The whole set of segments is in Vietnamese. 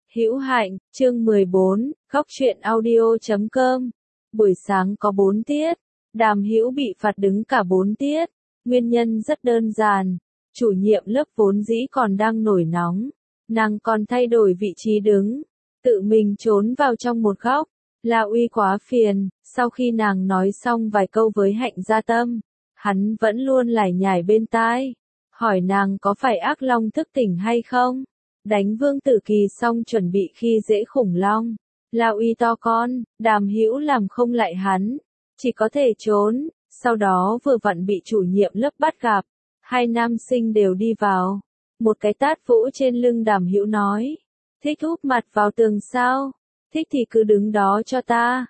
Hữu Hạnh, chương 14, Góc truyện audio.com. Buổi sáng có 4 tiết, Đàm Hữu bị phạt đứng cả 4 tiết. Nguyên nhân rất đơn giản, chủ nhiệm lớp vốn dĩ còn đang nổi nóng, nàng còn thay đổi vị trí đứng, tự mình trốn vào trong một góc. La Uy quá phiền, sau khi nàng nói xong vài câu với Hạnh Gia Tâm, hắn vẫn luôn lải nhải bên tai, hỏi nàng có phải ác long thức tỉnh hay không. Đánh Vương Tử Kỳ xong chuẩn bị khi dễ khủng long. La Uy to con, Đàm Hữu làm không lại hắn, chỉ có thể trốn. Sau đó vừa vặn bị chủ nhiệm lớp bắt gặp, hai nam sinh đều đi vào. Một cái tát vỗ trên lưng Đàm Hữu nói, thích úp mặt vào tường sao? Thích thì cứ đứng đó cho ta.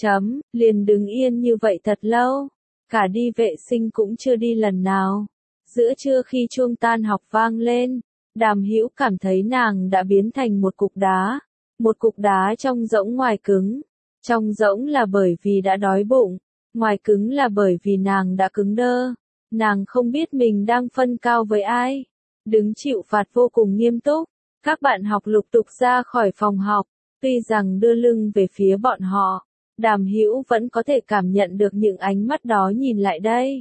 Liền đứng yên như vậy thật lâu. Cả đi vệ sinh cũng chưa đi lần nào. Giữa trưa khi chuông tan học vang lên, Đàm Hữu cảm thấy nàng đã biến thành một cục đá. Một cục đá trong rỗng ngoài cứng. Trong rỗng là bởi vì đã đói bụng, ngoài cứng là bởi vì nàng đã cứng đơ. Nàng không biết mình đang phân cao với ai. Đứng chịu phạt vô cùng nghiêm túc. Các bạn học lục tục ra khỏi phòng học. Tuy rằng đưa lưng về phía bọn họ, Đàm Hữu vẫn có thể cảm nhận được những ánh mắt đó nhìn lại đây.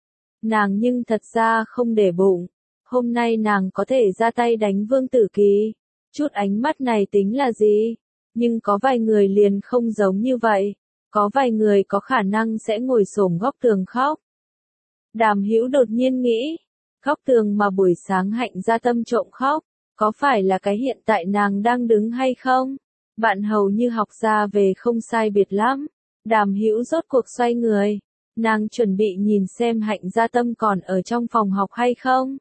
Nàng nhưng thật ra không để bụng. Hôm nay nàng có thể ra tay đánh Vương Tử Kỳ. Chút ánh mắt này tính là gì? Nhưng có vài người liền không giống như vậy. Có vài người có khả năng sẽ ngồi xổm góc tường khóc. Đàm Hữu đột nhiên nghĩ, góc tường mà buổi sáng Hạnh Gia Tâm trộm khóc, có phải là cái hiện tại nàng đang đứng hay không? Bạn hầu như học ra về không sai biệt lắm. Đàm Hữu rốt cuộc xoay người. Nàng chuẩn bị nhìn xem Hạnh Gia Tâm còn ở trong phòng học hay không.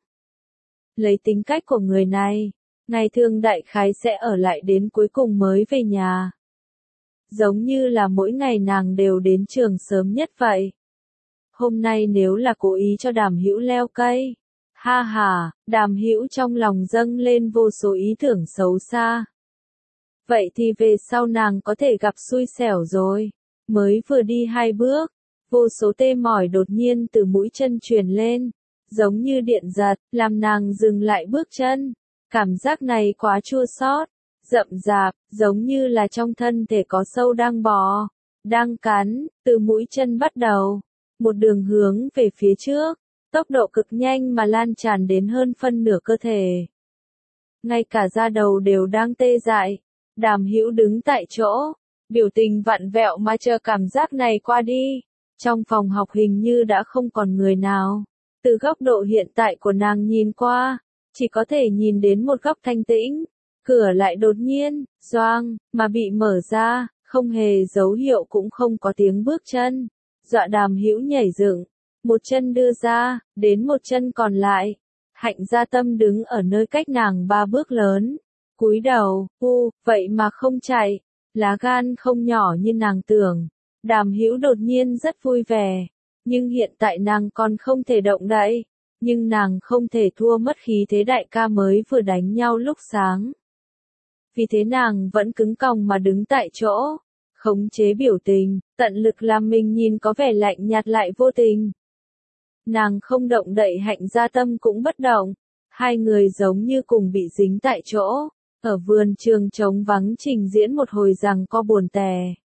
Lấy tính cách của người này, ngày thường đại khái sẽ ở lại đến cuối cùng mới về nhà. Giống như là mỗi ngày nàng đều đến trường sớm nhất vậy. Hôm nay nếu là cố ý cho Đàm Hữu leo cây. Ha ha, Đàm Hữu trong lòng dâng lên vô số ý tưởng xấu xa. Vậy thì về sau nàng có thể gặp xui xẻo rồi. Mới vừa đi 2 bước, vô số tê mỏi đột nhiên từ mũi chân truyền lên, giống như điện giật, làm nàng dừng lại bước chân. Cảm giác này quá chua xót, rậm rạp, giống như là trong thân thể có sâu đang bò, đang cắn, từ mũi chân bắt đầu, một đường hướng về phía trước, tốc độ cực nhanh mà lan tràn đến hơn phân nửa cơ thể. Ngay cả da đầu đều đang tê dại. Đàm Hữu đứng tại chỗ, biểu tình vặn vẹo mà chờ cảm giác này qua đi. Trong phòng học hình như đã không còn người nào. Từ góc độ hiện tại của nàng nhìn qua, chỉ có thể nhìn đến một góc thanh tĩnh. Cửa lại đột nhiên, doang, mà bị mở ra, không hề dấu hiệu cũng không có tiếng bước chân. Dọa Đàm Hữu nhảy dựng, một chân đưa ra, đến một chân còn lại. Hạnh Gia Tâm đứng ở nơi cách nàng 3 bước lớn. Cúi đầu, vậy mà không chạy, lá gan không nhỏ như nàng tưởng. Đàm Hữu đột nhiên rất vui vẻ, nhưng hiện tại nàng còn không thể động đậy, nhưng nàng không thể thua mất khí thế đại ca mới vừa đánh nhau lúc sáng. Vì thế nàng vẫn cứng còng mà đứng tại chỗ, khống chế biểu tình, tận lực làm mình nhìn có vẻ lạnh nhạt lại vô tình. Nàng không động đậy, Hạnh Gia Tâm cũng bất động, hai người giống như cùng bị dính tại chỗ. Ở vườn trường trống vắng trình diễn một hồi rằng co buồn tè.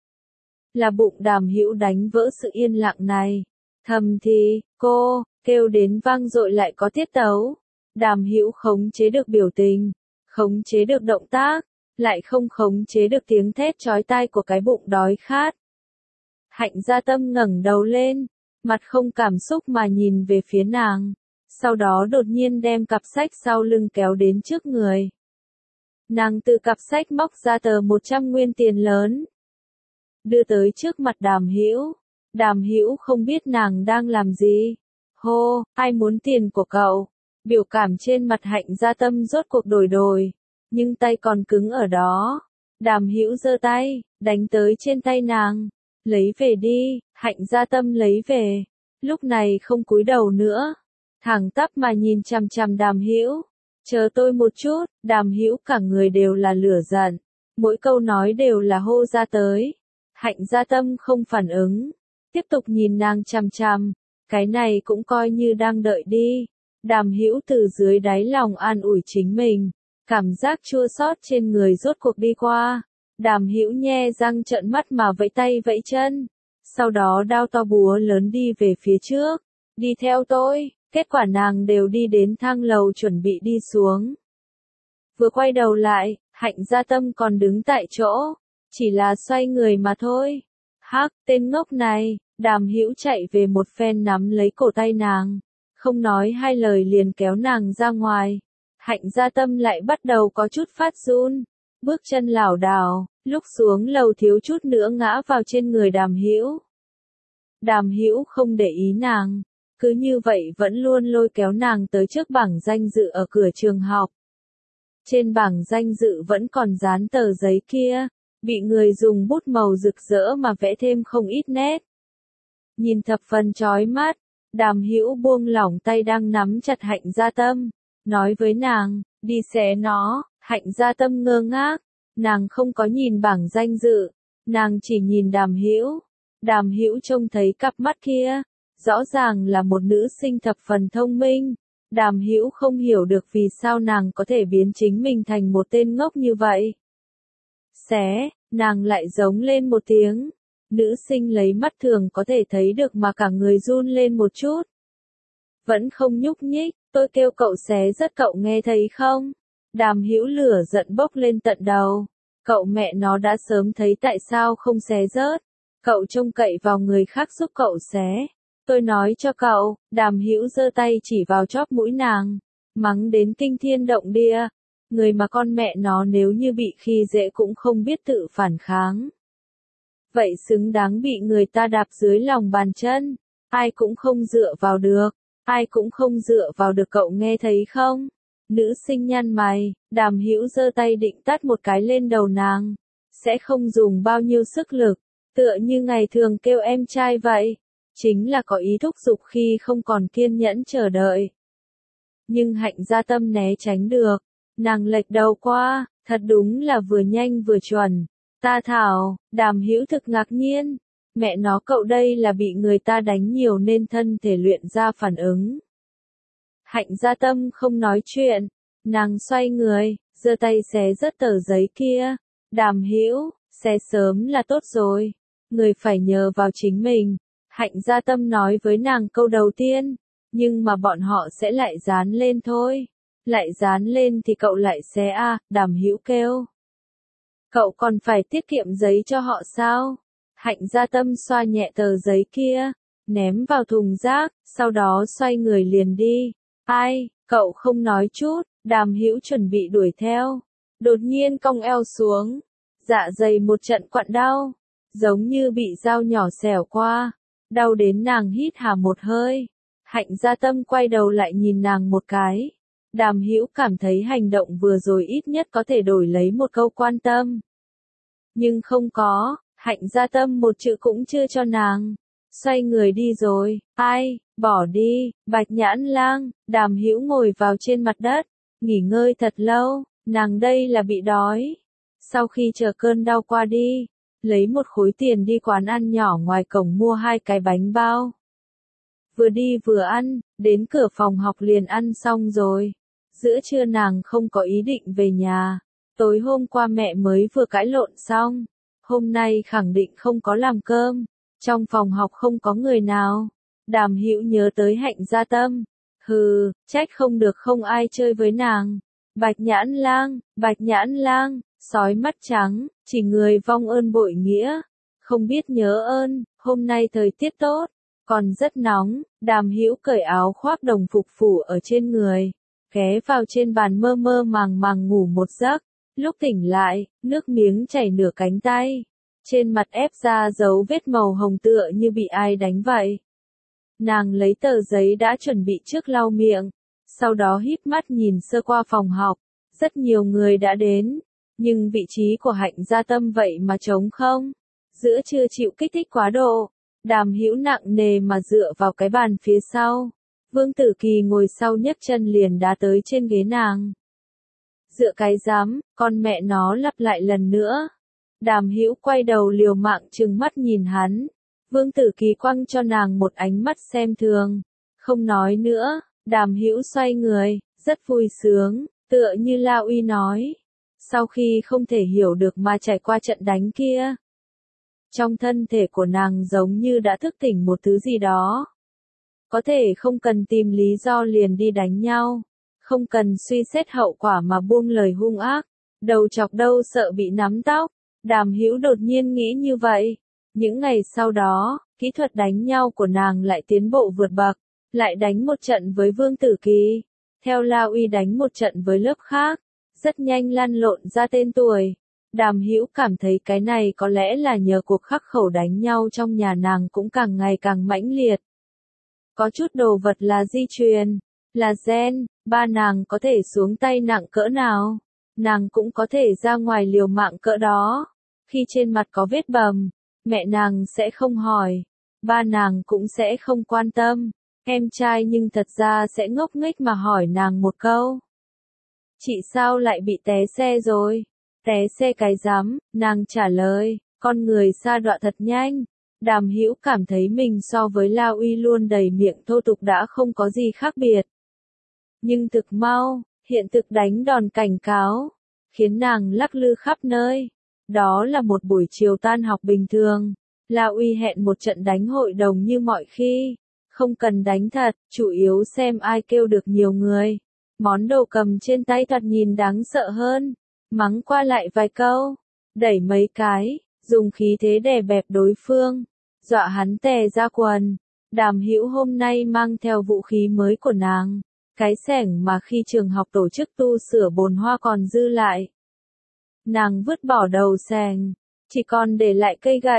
Là bụng Đàm Hữu đánh vỡ sự yên lặng này. Thầm thì, cô, kêu đến vang dội lại có tiết tấu. Đàm Hữu khống chế được biểu tình, khống chế được động tác, lại không khống chế được tiếng thét chói tai của cái bụng đói khát. Hạnh Gia Tâm ngẩng đầu lên, mặt không cảm xúc mà nhìn về phía nàng. Sau đó đột nhiên đem cặp sách sau lưng kéo đến trước người. Nàng từ cặp sách móc ra tờ 100 nguyên tiền lớn, đưa tới trước mặt Đàm Hữu. Đàm Hữu không biết nàng đang làm gì. Hô, ai muốn tiền của cậu? Biểu cảm trên mặt Hạnh Gia Tâm rốt cuộc đổi, nhưng tay còn cứng ở đó. Đàm Hữu giơ tay, đánh tới trên tay nàng. Lấy về đi. Hạnh Gia Tâm lấy về. Lúc này không cúi đầu nữa, thẳng tắp mà nhìn chằm chằm Đàm Hữu. Chờ tôi một chút. Đàm Hữu cả người đều là lửa giận, mỗi câu nói đều là hô ra tới. Hạnh Gia Tâm không phản ứng, tiếp tục nhìn nàng chằm chằm, cái này cũng coi như đang đợi đi. Đàm Hữu từ dưới đáy lòng an ủi chính mình, Cảm giác chua xót trên người rốt cuộc đi qua. Đàm Hữu nhe răng trợn mắt mà vẫy tay vẫy chân. Sau đó đao to búa lớn đi về phía trước. Đi theo tôi. Kết quả nàng đều đi đến thang lầu chuẩn bị đi xuống. Vừa quay đầu lại, Hạnh Gia Tâm còn đứng tại chỗ. Chỉ là xoay người mà thôi. Hắc, tên ngốc này. Đàm Hữu chạy về một phen nắm lấy cổ tay nàng. Không nói hai lời liền kéo nàng ra ngoài. Hạnh Gia Tâm lại bắt đầu có chút phát run. Bước chân lảo đảo, lúc xuống lầu thiếu chút nữa ngã vào trên người Đàm Hữu. Đàm Hữu không để ý nàng. Cứ như vậy vẫn luôn lôi kéo nàng tới trước bảng danh dự ở cửa trường học. Trên bảng danh dự vẫn còn dán tờ giấy kia, bị người dùng bút màu rực rỡ mà vẽ thêm không ít nét. Nhìn thập phần chói mắt, Đàm Hữu buông lỏng tay đang nắm chặt Hạnh Gia Tâm, nói với nàng, đi xé nó. Hạnh Gia Tâm ngơ ngác, nàng không có nhìn bảng danh dự, nàng chỉ nhìn Đàm Hữu. Đàm Hữu trông thấy cặp mắt kia, rõ ràng là một nữ sinh thập phần thông minh. Đàm Hữu không hiểu được vì sao nàng có thể biến chính mình thành một tên ngốc như vậy. Xé, nàng lại giống lên một tiếng. Nữ sinh lấy mắt thường có thể thấy được mà cả người run lên một chút. Vẫn không nhúc nhích, tôi kêu cậu xé rất cậu nghe thấy không? Đàm Hữu lửa giận bốc lên tận đầu. Cậu mẹ nó đã sớm thấy tại sao không xé rớt. Cậu trông cậy vào người khác giúp cậu xé. Tôi nói cho cậu. Đàm Hữu giơ tay chỉ vào chóp mũi nàng. Mắng đến kinh thiên động địa. Người mà con mẹ nó nếu như bị khi dễ cũng không biết tự phản kháng. Vậy xứng đáng bị người ta đạp dưới lòng bàn chân. Ai cũng không dựa vào được. Ai cũng không dựa vào được cậu nghe thấy không? Nữ sinh nhăn mày, Đàm Hữu giơ tay định tát một cái lên đầu nàng. Sẽ không dùng bao nhiêu sức lực, tựa như ngày thường kêu em trai vậy. Chính là có ý thúc giục khi không còn kiên nhẫn chờ đợi. Nhưng Hạnh Gia Tâm né tránh được. Nàng lệch đầu qua, thật đúng là vừa nhanh vừa chuẩn. Ta thảo, Đàm Hữu thực ngạc nhiên. Mẹ nó cậu đây là bị người ta đánh nhiều nên thân thể luyện ra phản ứng. Hạnh Gia Tâm không nói chuyện, nàng xoay người, giơ tay xé rớt tờ giấy kia. Đàm Hữu, xé sớm là tốt rồi, người phải nhờ vào chính mình. Hạnh Gia Tâm nói với nàng câu đầu tiên, nhưng mà bọn họ sẽ lại dán lên thôi. Lại dán lên thì cậu lại xé à, Đàm Hữu kêu. Cậu còn phải tiết kiệm giấy cho họ sao? Hạnh Gia Tâm xoa nhẹ tờ giấy kia, ném vào thùng rác, sau đó xoay người liền đi. Ai, cậu không nói chút. Đàm Hữu chuẩn bị đuổi theo. Đột nhiên cong eo xuống. Dạ dày một trận quặn đau. Giống như bị dao nhỏ xẻo qua. Đau đến nàng hít hà một hơi. Hạnh Gia Tâm quay đầu lại nhìn nàng một cái. Đàm Hữu cảm thấy hành động vừa rồi ít nhất có thể đổi lấy một câu quan tâm. Nhưng không có, Hạnh Gia Tâm một chữ cũng chưa cho nàng. Xoay người đi rồi. Ai, bỏ đi. Bạch Nhãn Lang. Đàm Hữu ngồi vào trên mặt đất, nghỉ ngơi thật lâu. Nàng đây là bị đói. Sau khi chờ cơn đau qua đi, lấy một khối tiền đi quán ăn nhỏ ngoài cổng mua 2 cái bánh bao. Vừa đi vừa ăn, đến cửa phòng học liền ăn xong rồi. Giữa trưa nàng không có ý định về nhà. Tối hôm qua mẹ mới vừa cãi lộn xong. Hôm nay khẳng định không có làm cơm. Trong phòng học không có người nào. Đàm Hữu nhớ tới Hạnh Gia Tâm. Hừ, trách không được không ai chơi với nàng. Bạch Nhãn Lang, sói mắt trắng, chỉ người vong ơn bội nghĩa. Không biết nhớ ơn, hôm nay thời tiết tốt, còn rất nóng. Đàm Hữu cởi áo khoác đồng phục phủ ở trên người, ghé vào trên bàn mơ mơ màng màng ngủ một giấc. Lúc tỉnh lại, nước miếng chảy nửa cánh tay. Trên mặt ép ra dấu vết màu hồng tựa như bị ai đánh vậy. Nàng lấy tờ giấy đã chuẩn bị trước lau miệng. Sau đó híp mắt nhìn sơ qua phòng học. Rất nhiều người đã đến. Nhưng vị trí của Hạnh Gia Tâm vậy mà trống không. Giữa trưa chịu kích thích quá độ. Đàm Hữu nặng nề mà dựa vào cái bàn phía sau. Vương Tử Kỳ ngồi sau nhấc chân liền đá tới trên ghế nàng. Dựa cái dám, con mẹ nó lặp lại lần nữa. Đàm Hữu quay đầu liều mạng trừng mắt nhìn hắn. Vương Tử Kỳ quăng cho nàng một ánh mắt xem thường. Không nói nữa, Đàm Hữu xoay người, rất vui sướng. Tựa như La Uy nói, sau khi không thể hiểu được mà trải qua trận đánh kia, trong thân thể của nàng giống như đã thức tỉnh một thứ gì đó. Có thể không cần tìm lý do liền đi đánh nhau, không cần suy xét hậu quả mà buông lời hung ác, đầu chọc đâu sợ bị nắm tóc. Đàm Hữu đột nhiên nghĩ như vậy. Những ngày sau đó, kỹ thuật đánh nhau của nàng lại tiến bộ vượt bậc, lại đánh một trận với Vương Tử Kỳ, theo La Uy đánh một trận với lớp khác, rất nhanh lăn lộn ra tên tuổi. Đàm Hữu cảm thấy cái này có lẽ là nhờ cuộc khắc khẩu đánh nhau trong nhà nàng cũng càng ngày càng mãnh liệt. Có chút đồ vật là di truyền, là gen, ba nàng có thể xuống tay nặng cỡ nào, nàng cũng có thể ra ngoài liều mạng cỡ đó. Khi trên mặt có vết bầm, mẹ nàng sẽ không hỏi, ba nàng cũng sẽ không quan tâm, em trai nhưng thật ra sẽ ngốc nghếch mà hỏi nàng một câu. Chị sao lại bị té xe rồi? Té xe cái rắm, nàng trả lời, con người sa đọa thật nhanh. Đàm Hữu cảm thấy mình so với La Uy luôn đầy miệng thô tục đã không có gì khác biệt. Nhưng thực mau, hiện thực đánh đòn cảnh cáo, khiến nàng lắc lư khắp nơi. Đó là một buổi chiều tan học bình thường. La Uy hẹn một trận đánh hội đồng như mọi khi. Không cần đánh thật, chủ yếu xem ai kêu được nhiều người. Món đồ cầm trên tay thoạt nhìn đáng sợ hơn. Mắng qua lại vài câu, đẩy mấy cái, dùng khí thế đè bẹp đối phương, dọa hắn tè ra quần. Đàm Hữu hôm nay mang theo vũ khí mới của nàng, cái xẻng mà khi trường học tổ chức tu sửa bồn hoa còn dư lại. Nàng vứt bỏ đầu xẻng, chỉ còn để lại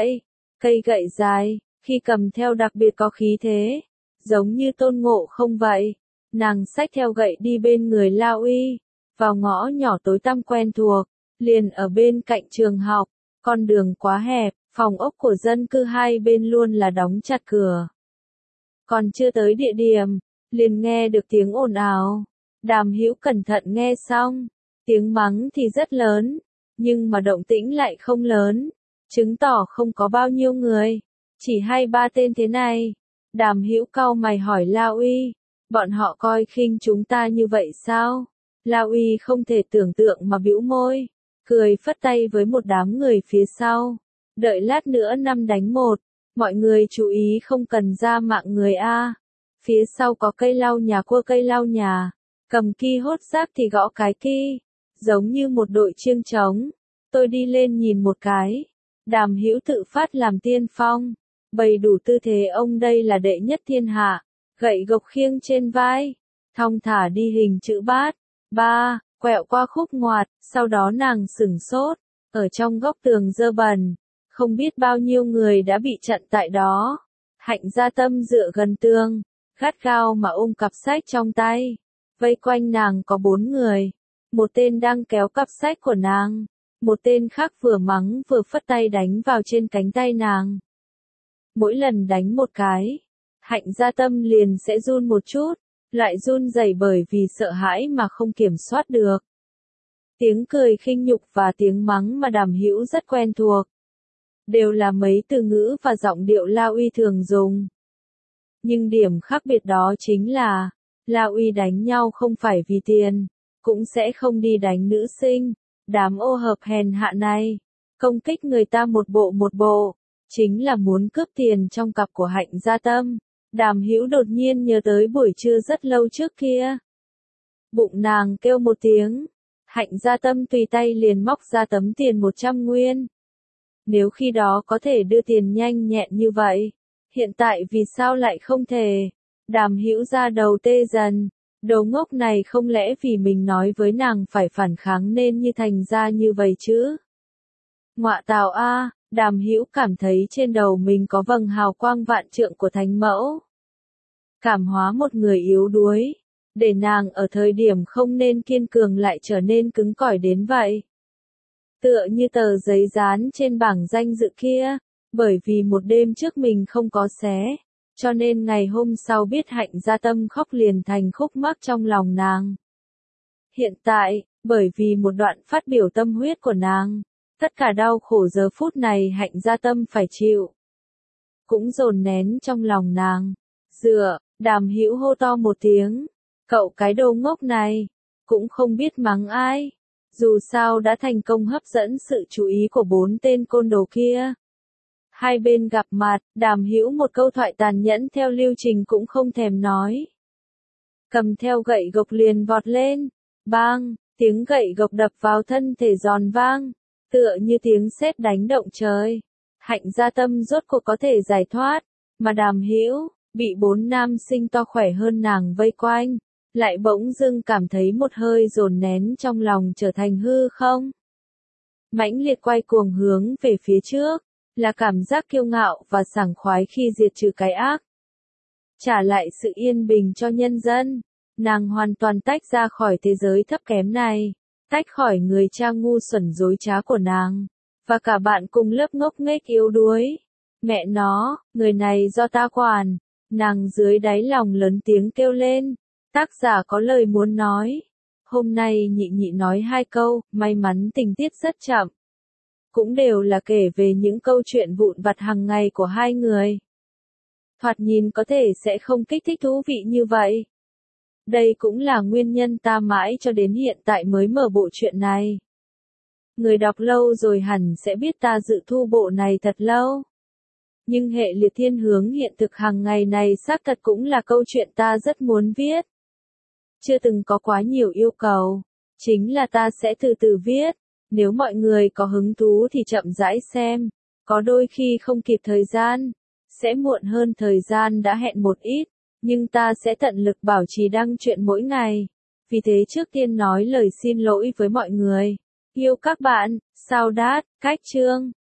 cây gậy dài, khi cầm theo đặc biệt có khí thế, giống như Tôn Ngộ Không vậy. Nàng xách theo gậy đi bên người La Uy, vào ngõ nhỏ tối tăm quen thuộc, liền ở bên cạnh trường học, con đường quá hẹp, phòng ốc của dân cư hai bên luôn là đóng chặt cửa. Còn chưa tới địa điểm, liền nghe được tiếng ồn ào. Đàm Hữu cẩn thận nghe xong, tiếng mắng thì rất lớn, nhưng mà động tĩnh lại không lớn, chứng tỏ không có bao nhiêu người, chỉ 2-3 tên thế này. Đàm Hữu cau mày hỏi La Uy, bọn họ coi khinh chúng ta như vậy sao? La Uy không thể tưởng tượng mà bĩu môi, cười phất tay với một đám người phía sau. Đợi lát nữa 5 đánh 1, mọi người chú ý không cần ra mạng người a. Phía sau có cây lau nhà cua cây lau nhà, cầm ki hốt rác thì gõ cái ki, giống như một đội chiêng trống. Tôi đi lên nhìn một cái. Đàm Hữu tự phát làm tiên phong, bày đủ tư thế ông đây là đệ nhất thiên hạ, gậy gộc khiêng trên vai, thong thả đi hình chữ bát. Ba, quẹo qua khúc ngoặt, sau đó nàng sửng sốt, ở trong góc tường dơ bẩn, không biết bao nhiêu người đã bị chặn tại đó. Hạnh Gia Tâm dựa gần tường, gắt gao mà ôm cặp sách trong tay. Vây quanh nàng có 4 người, một tên đang kéo cặp sách của nàng, một tên khác vừa mắng vừa phất tay đánh vào trên cánh tay nàng. Mỗi lần đánh một cái, Hạnh Gia Tâm liền sẽ run một chút, lại run rẩy bởi vì sợ hãi mà không kiểm soát được. Tiếng cười khinh nhục và tiếng mắng mà Đàm Hữu rất quen thuộc, đều là mấy từ ngữ và giọng điệu La Uy thường dùng. Nhưng điểm khác biệt đó chính là, La Uy đánh nhau không phải vì tiền, cũng sẽ không đi đánh nữ sinh, đám ô hợp hèn hạ này, công kích người ta một bộ, chính là muốn cướp tiền trong cặp của Hạnh Gia Tâm. Đàm Hữu đột nhiên nhớ tới buổi trưa rất lâu trước kia. Bụng nàng kêu một tiếng, Hạnh Gia Tâm tùy tay liền móc ra tấm tiền 100 nguyên. Nếu khi đó có thể đưa tiền nhanh nhẹn như vậy, hiện tại vì sao lại không thể? Đàm Hữu ra đầu tê dần, đồ ngốc này không lẽ vì mình nói với nàng phải phản kháng nên như thành ra như vậy chứ? Ngọa tào a, Đàm Hữu cảm thấy trên đầu mình có vầng hào quang vạn trượng của thánh mẫu. Cảm hóa một người yếu đuối, để nàng ở thời điểm không nên kiên cường lại trở nên cứng cỏi đến vậy. Tựa như tờ giấy dán trên bảng danh dự kia, bởi vì một đêm trước mình không có xé, cho nên ngày hôm sau biết Hạnh Gia Tâm khóc liền thành khúc mắc trong lòng nàng. Hiện tại, bởi vì một đoạn phát biểu tâm huyết của nàng, tất cả đau khổ giờ phút này Hạnh Gia Tâm phải chịu, cũng dồn nén trong lòng nàng. Dựa, Đàm Hữu hô to một tiếng, cậu cái đồ ngốc này, cũng không biết mắng ai. Dù sao đã thành công hấp dẫn sự chú ý của 4 tên côn đồ kia. Hai bên gặp mặt, Đàm Hữu một câu thoại tàn nhẫn theo lưu trình cũng không thèm nói. Cầm theo gậy gộc liền vọt lên. Bang, tiếng gậy gộc đập vào thân thể giòn vang, tựa như tiếng sét đánh động trời. Hạnh Gia Tâm rốt cuộc có thể giải thoát, mà Đàm Hữu bị 4 nam sinh to khỏe hơn nàng vây quanh, lại bỗng dưng cảm thấy một hơi dồn nén trong lòng trở thành hư không. Mãnh liệt quay cuồng hướng về phía trước, là cảm giác kiêu ngạo và sảng khoái khi diệt trừ cái ác. Trả lại sự yên bình cho nhân dân, nàng hoàn toàn tách ra khỏi thế giới thấp kém này, tách khỏi người cha ngu xuẩn dối trá của nàng, và cả bạn cùng lớp ngốc nghếch yếu đuối. Mẹ nó, người này do ta quản, nàng dưới đáy lòng lớn tiếng kêu lên. Tác giả có lời muốn nói. Hôm nay nhị nhị nói 2 câu, may mắn tình tiết rất chậm. Cũng đều là kể về những câu chuyện vụn vặt hàng ngày của hai người. Thoạt nhìn có thể sẽ không kích thích thú vị như vậy. Đây cũng là nguyên nhân ta mãi cho đến hiện tại mới mở bộ truyện này. Người đọc lâu rồi hẳn sẽ biết ta dự thu bộ này thật lâu. Nhưng hệ liệt thiên hướng hiện thực hàng ngày này xác thật cũng là câu chuyện ta rất muốn viết. Chưa từng có quá nhiều yêu cầu, chính là ta sẽ từ từ viết, nếu mọi người có hứng thú thì chậm rãi xem, có đôi khi không kịp thời gian, sẽ muộn hơn thời gian đã hẹn một ít, nhưng ta sẽ tận lực bảo trì đăng truyện mỗi ngày. Vì thế trước tiên nói lời xin lỗi với mọi người. Yêu các bạn, sao đát, cách chương.